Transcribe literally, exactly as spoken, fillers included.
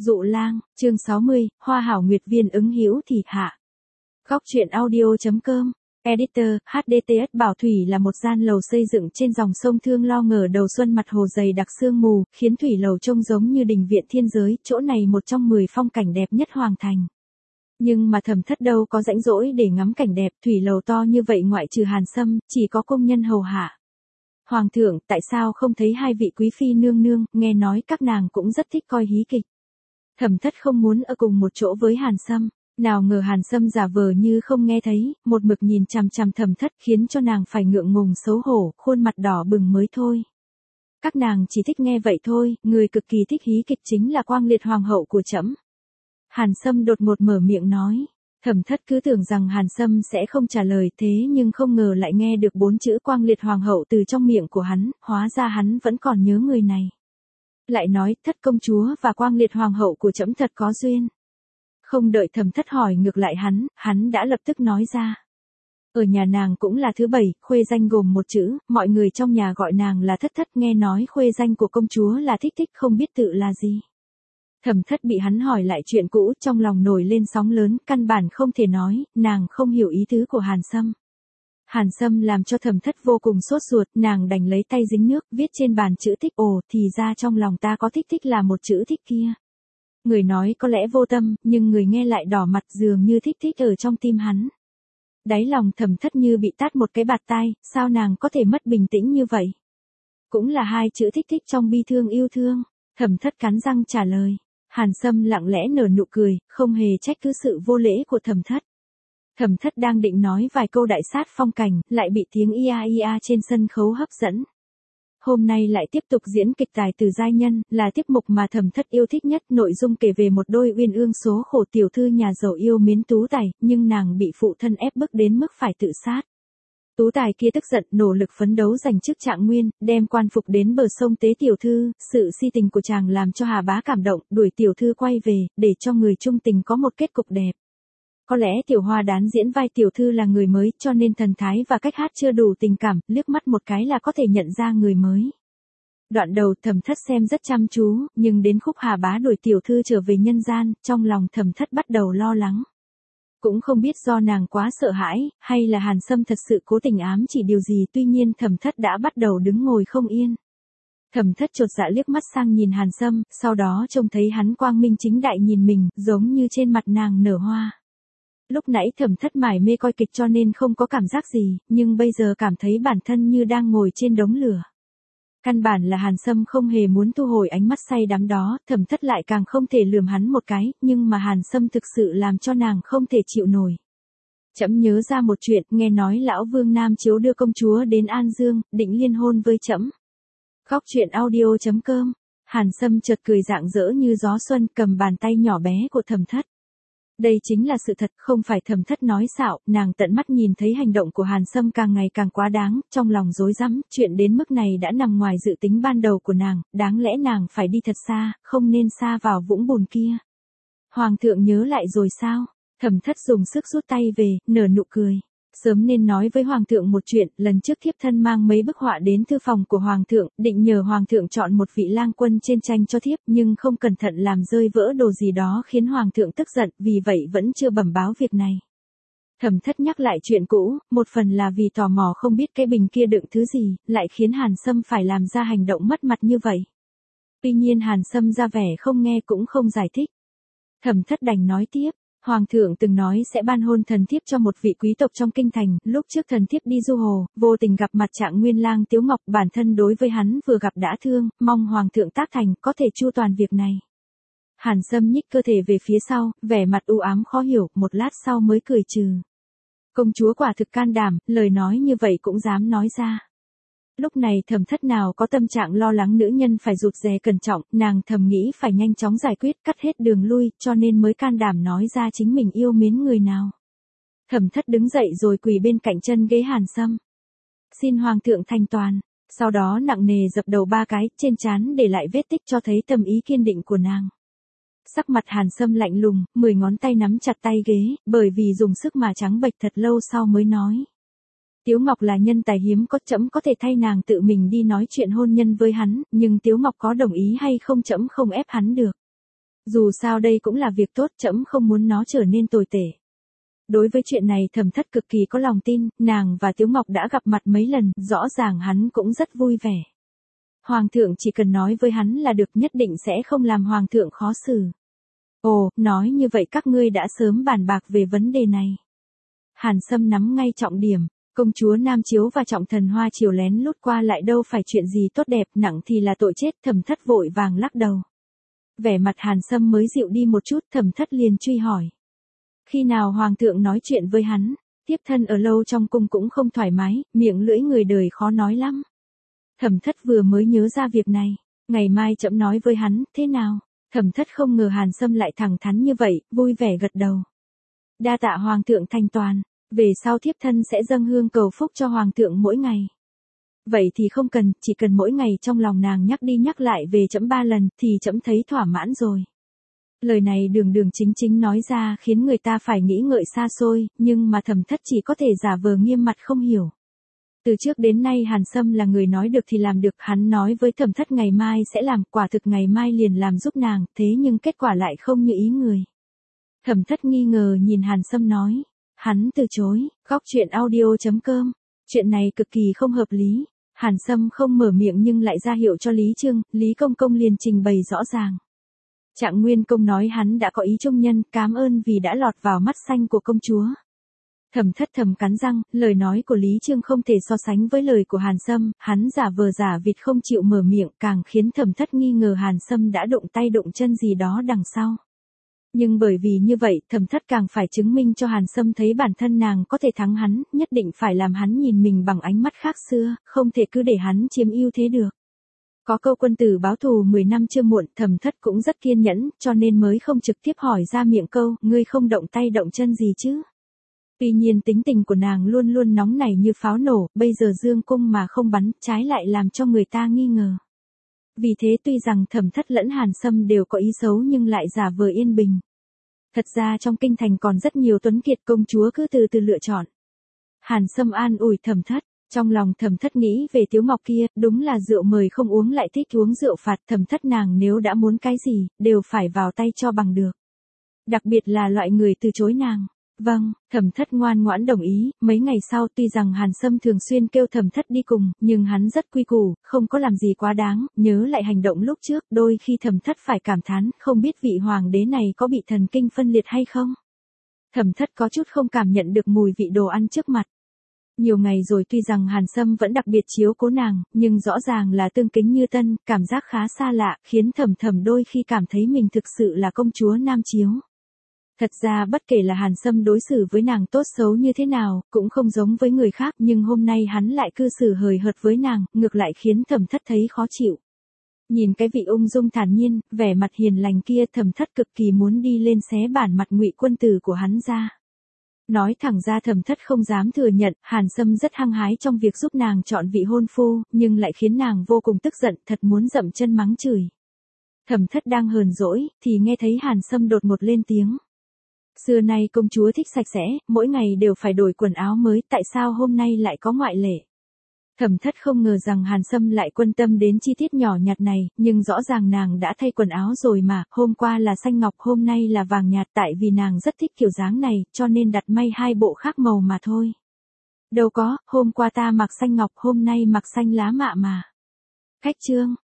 Dụ lang, chương sáu mươi, Hoa hảo nguyệt viên ứng hữu thì hạ. Góc truyện audio.com, Editor, hát đê tê ét Bảo Thủy là một gian lầu xây dựng trên dòng sông Thương Lo ngờ đầu xuân mặt hồ dày đặc sương mù, khiến thủy lầu trông giống như đình viện thiên giới, chỗ này một trong mười phong cảnh đẹp nhất Hoàng Thành. Nhưng mà Thẩm Thất đâu có rãnh rỗi để ngắm cảnh đẹp, thủy lầu to như vậy ngoại trừ Hàn Sâm, chỉ có công nhân hầu hạ. Hoàng thượng, tại sao không thấy hai vị quý phi nương nương, nghe nói các nàng cũng rất thích coi hí kịch. Thẩm Thất không muốn ở cùng một chỗ với Hàn Sâm, nào ngờ Hàn Sâm giả vờ như không nghe thấy, một mực nhìn chằm chằm Thẩm Thất khiến cho nàng phải ngượng ngùng xấu hổ, khuôn mặt đỏ bừng mới thôi. Các nàng chỉ thích nghe vậy thôi, người cực kỳ thích hí kịch chính là Quang Liệt hoàng hậu của trẫm. Hàn Sâm đột ngột mở miệng nói. Thẩm Thất cứ tưởng rằng Hàn Sâm sẽ không trả lời, thế nhưng không ngờ lại nghe được bốn chữ Quang Liệt hoàng hậu từ trong miệng của hắn, hóa ra hắn vẫn còn nhớ người này. Lại nói, Thất công chúa và Quang Liệt hoàng hậu của trẫm thật có duyên. Không đợi Thẩm Thất hỏi ngược lại hắn, hắn đã lập tức nói ra. Ở nhà nàng cũng là thứ bảy, khuê danh gồm một chữ, mọi người trong nhà gọi nàng là Thất Thất, nghe nói khuê danh của công chúa là Thích Thích, không biết tự là gì. Thẩm Thất bị hắn hỏi lại chuyện cũ, trong lòng nổi lên sóng lớn, căn bản không thể nói, nàng không hiểu ý tứ của Hàn Sâm. Hàn Sâm làm cho Thẩm Thất vô cùng sốt ruột, nàng đành lấy tay dính nước, viết trên bàn chữ Thích. Ồ, thì ra trong lòng ta có Thích Thích là một chữ Thích kia. Người nói có lẽ vô tâm, nhưng người nghe lại đỏ mặt, dường như Thích Thích ở trong tim hắn. Đáy lòng Thẩm Thất như bị tát một cái bạt tai, sao nàng có thể mất bình tĩnh như vậy? Cũng là hai chữ Thích Thích trong bi thương yêu thương. Thẩm Thất cắn răng trả lời. Hàn Sâm lặng lẽ nở nụ cười, không hề trách cứ sự vô lễ của Thẩm Thất. Thẩm Thất đang định nói vài câu đại sát phong cảnh, lại bị tiếng ia ia trên sân khấu hấp dẫn. Hôm nay lại tiếp tục diễn kịch Tài Tử Giai Nhân, là tiết mục mà Thẩm Thất yêu thích nhất, nội dung kể về một đôi uyên ương số khổ tiểu thư nhà giàu yêu mến Tú Tài, nhưng nàng bị phụ thân ép bức đến mức phải tự sát. Tú Tài kia tức giận, nỗ lực phấn đấu giành chức trạng nguyên, đem quan phục đến bờ sông tế tiểu thư, sự si tình của chàng làm cho Hà Bá cảm động, đuổi tiểu thư quay về, để cho người chung tình có một kết cục đẹp. Có lẽ Tiểu Hoa đán diễn vai tiểu thư là người mới, cho nên thần thái và cách hát chưa đủ tình cảm, liếc mắt một cái là có thể nhận ra người mới. Đoạn đầu Thẩm Thất xem rất chăm chú, nhưng đến khúc Hà Bá đuổi tiểu thư trở về nhân gian, trong lòng Thẩm Thất bắt đầu lo lắng. Cũng không biết do nàng quá sợ hãi, hay là Hàn Sâm thật sự cố tình ám chỉ điều gì, tuy nhiên Thẩm Thất đã bắt đầu đứng ngồi không yên. Thẩm Thất chột dạ liếc mắt sang nhìn Hàn Sâm, sau đó trông thấy hắn quang minh chính đại nhìn mình, giống như trên mặt nàng nở hoa. Lúc nãy Thẩm Thất mải mê coi kịch cho nên không có cảm giác gì, nhưng bây giờ cảm thấy bản thân như đang ngồi trên đống lửa. Căn bản là Hàn Sâm không hề muốn thu hồi ánh mắt say đắm đó, Thẩm Thất lại càng không thể lườm hắn một cái, nhưng mà Hàn Sâm thực sự làm cho nàng không thể chịu nổi. Trẫm nhớ ra một chuyện, nghe nói lão Vương Nam Chiếu đưa công chúa đến An Dương, định liên hôn với trẫm. Góc truyện audio.com, Hàn Sâm chợt cười rạng rỡ như gió xuân, cầm bàn tay nhỏ bé của Thẩm Thất. Đây chính là sự thật, không phải Thẩm Thất nói xạo, nàng tận mắt nhìn thấy hành động của Hàn Sâm càng ngày càng quá đáng, trong lòng rối rắm, chuyện đến mức này đã nằm ngoài dự tính ban đầu của nàng, đáng lẽ nàng phải đi thật xa, không nên xa vào vũng bùn kia. Hoàng thượng nhớ lại rồi sao? Thẩm Thất dùng sức rút tay về, nở nụ cười. Sớm nên nói với Hoàng thượng một chuyện, lần trước thiếp thân mang mấy bức họa đến thư phòng của Hoàng thượng, định nhờ Hoàng thượng chọn một vị lang quân trên tranh cho thiếp, nhưng không cẩn thận làm rơi vỡ đồ gì đó khiến Hoàng thượng tức giận, vì vậy vẫn chưa bẩm báo việc này. Thẩm Thất nhắc lại chuyện cũ, một phần là vì tò mò không biết cái bình kia đựng thứ gì, lại khiến Hàn Sâm phải làm ra hành động mất mặt như vậy. Tuy nhiên Hàn Sâm ra vẻ không nghe cũng không giải thích. Thẩm Thất đành nói tiếp. Hoàng thượng từng nói sẽ ban hôn thần thiếp cho một vị quý tộc trong kinh thành, lúc trước thần thiếp đi du hồ, vô tình gặp mặt Trạng Nguyên lang Tiếu Ngọc, bản thân đối với hắn vừa gặp đã thương, mong Hoàng thượng tác thành, có thể chu toàn việc này. Hàn Sâm nhích cơ thể về phía sau, vẻ mặt u ám khó hiểu, một lát sau mới cười trừ. Công chúa quả thực can đảm, lời nói như vậy cũng dám nói ra. Lúc này Thẩm Thất nào có tâm trạng lo lắng nữ nhân phải rụt rè cẩn trọng, nàng thầm nghĩ phải nhanh chóng giải quyết, cắt hết đường lui, cho nên mới can đảm nói ra chính mình yêu mến người nào. Thẩm Thất đứng dậy rồi quỳ bên cạnh chân ghế Hàn Sâm. Xin Hoàng thượng thành toàn, sau đó nặng nề dập đầu ba cái, trên trán để lại vết tích cho thấy tâm ý kiên định của nàng. Sắc mặt Hàn Sâm lạnh lùng, mười ngón tay nắm chặt tay ghế, bởi vì dùng sức mà trắng bệch thật lâu sau mới nói. Tiếu Ngọc là nhân tài hiếm có, trẫm có thể thay nàng tự mình đi nói chuyện hôn nhân với hắn, nhưng Tiếu Ngọc có đồng ý hay không trẫm không ép hắn được. Dù sao đây cũng là việc tốt, trẫm không muốn nó trở nên tồi tệ. Đối với chuyện này Thẩm Thất cực kỳ có lòng tin, nàng và Tiếu Ngọc đã gặp mặt mấy lần, rõ ràng hắn cũng rất vui vẻ. Hoàng thượng chỉ cần nói với hắn là được, nhất định sẽ không làm hoàng thượng khó xử. Ồ, nói như vậy các ngươi đã sớm bàn bạc về vấn đề này. Hàn Sâm nắm ngay trọng điểm, công chúa Nam Chiếu và trọng thần Hoa Triều lén lút qua lại đâu phải chuyện gì tốt đẹp, nặng thì là tội chết. Thẩm Thất vội vàng lắc đầu. Vẻ mặt Hàn Sâm mới dịu đi một chút, Thẩm Thất liền truy hỏi. Khi nào hoàng thượng nói chuyện với hắn, tiếp thân ở lâu trong cung cũng không thoải mái, miệng lưỡi người đời khó nói lắm. Thẩm Thất vừa mới nhớ ra việc này, ngày mai trẫm nói với hắn, thế nào? Thẩm Thất không ngờ Hàn Sâm lại thẳng thắn như vậy, vui vẻ gật đầu. Đa tạ hoàng thượng thành toàn, về sau thiếp thân sẽ dâng hương cầu phúc cho hoàng thượng mỗi ngày. Vậy thì không cần, chỉ cần mỗi ngày trong lòng nàng nhắc đi nhắc lại về trẫm ba lần, thì trẫm thấy thỏa mãn rồi. Lời này đường đường chính chính nói ra khiến người ta phải nghĩ ngợi xa xôi, nhưng mà Thẩm Thất chỉ có thể giả vờ nghiêm mặt không hiểu. Từ trước đến nay Hàn Sâm là người nói được thì làm được, hắn nói với Thẩm Thất ngày mai sẽ làm, quả thực ngày mai liền làm giúp nàng, thế nhưng kết quả lại không như ý người. Thẩm Thất nghi ngờ nhìn Hàn Sâm nói, hắn từ chối. Góc truyện audio chấm com, chuyện này cực kỳ không hợp lý. Hàn Sâm không mở miệng nhưng lại ra hiệu cho Lý Trương, Lý Công Công liền trình bày rõ ràng. Trạng Nguyên Công nói hắn đã có ý trung nhân, cám ơn vì đã lọt vào mắt xanh của công chúa. Thẩm Thất thầm cắn răng, lời nói của Lý Trương không thể so sánh với lời của Hàn Sâm, hắn giả vờ giả vịt không chịu mở miệng, càng khiến Thẩm Thất nghi ngờ Hàn Sâm đã đụng tay đụng chân gì đó đằng sau. Nhưng bởi vì như vậy, Thẩm Thất càng phải chứng minh cho Hàn Sâm thấy bản thân nàng có thể thắng hắn, nhất định phải làm hắn nhìn mình bằng ánh mắt khác xưa, không thể cứ để hắn chiếm ưu thế được. Có câu quân tử báo thù mười năm chưa muộn, Thẩm Thất cũng rất kiên nhẫn, cho nên mới không trực tiếp hỏi ra miệng câu, ngươi không động tay động chân gì chứ. Tuy nhiên tính tình của nàng luôn luôn nóng nảy như pháo nổ, bây giờ dương cung mà không bắn, trái lại làm cho người ta nghi ngờ. Vì thế tuy rằng Thẩm Thất lẫn Hàn Sâm đều có ý xấu nhưng lại giả vờ yên bình. Thật ra trong kinh thành còn rất nhiều tuấn kiệt, công chúa cứ từ từ lựa chọn. Hàn Sâm an ủi Thẩm Thất, trong lòng Thẩm Thất nghĩ về Tiếu Ngọc kia, đúng là rượu mời không uống lại thích uống rượu phạt, Thẩm Thất nàng nếu đã muốn cái gì, đều phải vào tay cho bằng được. Đặc biệt là loại người từ chối nàng. Vâng, Thẩm Thất ngoan ngoãn đồng ý, mấy ngày sau tuy rằng Hàn Sâm thường xuyên kêu Thẩm Thất đi cùng, nhưng hắn rất quy củ, không có làm gì quá đáng, nhớ lại hành động lúc trước, đôi khi Thẩm Thất phải cảm thán, không biết vị hoàng đế này có bị thần kinh phân liệt hay không. Thẩm Thất có chút không cảm nhận được mùi vị đồ ăn trước mặt. Nhiều ngày rồi tuy rằng Hàn Sâm vẫn đặc biệt chiếu cố nàng, nhưng rõ ràng là tương kính như tân, cảm giác khá xa lạ, khiến Thẩm Thẩm đôi khi cảm thấy mình thực sự là công chúa Nam Chiếu. Thật ra bất kể là Hàn Sâm đối xử với nàng tốt xấu như thế nào, cũng không giống với người khác, nhưng hôm nay hắn lại cư xử hời hợt với nàng, ngược lại khiến Thẩm Thất thấy khó chịu. Nhìn cái vị ung dung thản nhiên, vẻ mặt hiền lành kia, Thẩm Thất cực kỳ muốn đi lên xé bản mặt ngụy quân tử của hắn ra. Nói thẳng ra Thẩm Thất không dám thừa nhận, Hàn Sâm rất hăng hái trong việc giúp nàng chọn vị hôn phu, nhưng lại khiến nàng vô cùng tức giận, thật muốn dậm chân mắng chửi. Thẩm Thất đang hờn dỗi, thì nghe thấy Hàn Sâm đột ngột lên tiếng. Xưa nay công chúa thích sạch sẽ, mỗi ngày đều phải đổi quần áo mới, tại sao hôm nay lại có ngoại lệ? Thẩm Thất không ngờ rằng Hàn Sâm lại quan tâm đến chi tiết nhỏ nhặt này, nhưng rõ ràng nàng đã thay quần áo rồi mà, hôm qua là xanh ngọc, hôm nay là vàng nhạt, tại vì nàng rất thích kiểu dáng này, cho nên đặt may hai bộ khác màu mà thôi. Đâu có, hôm qua ta mặc xanh ngọc, hôm nay mặc xanh lá mạ mà. Khách trương,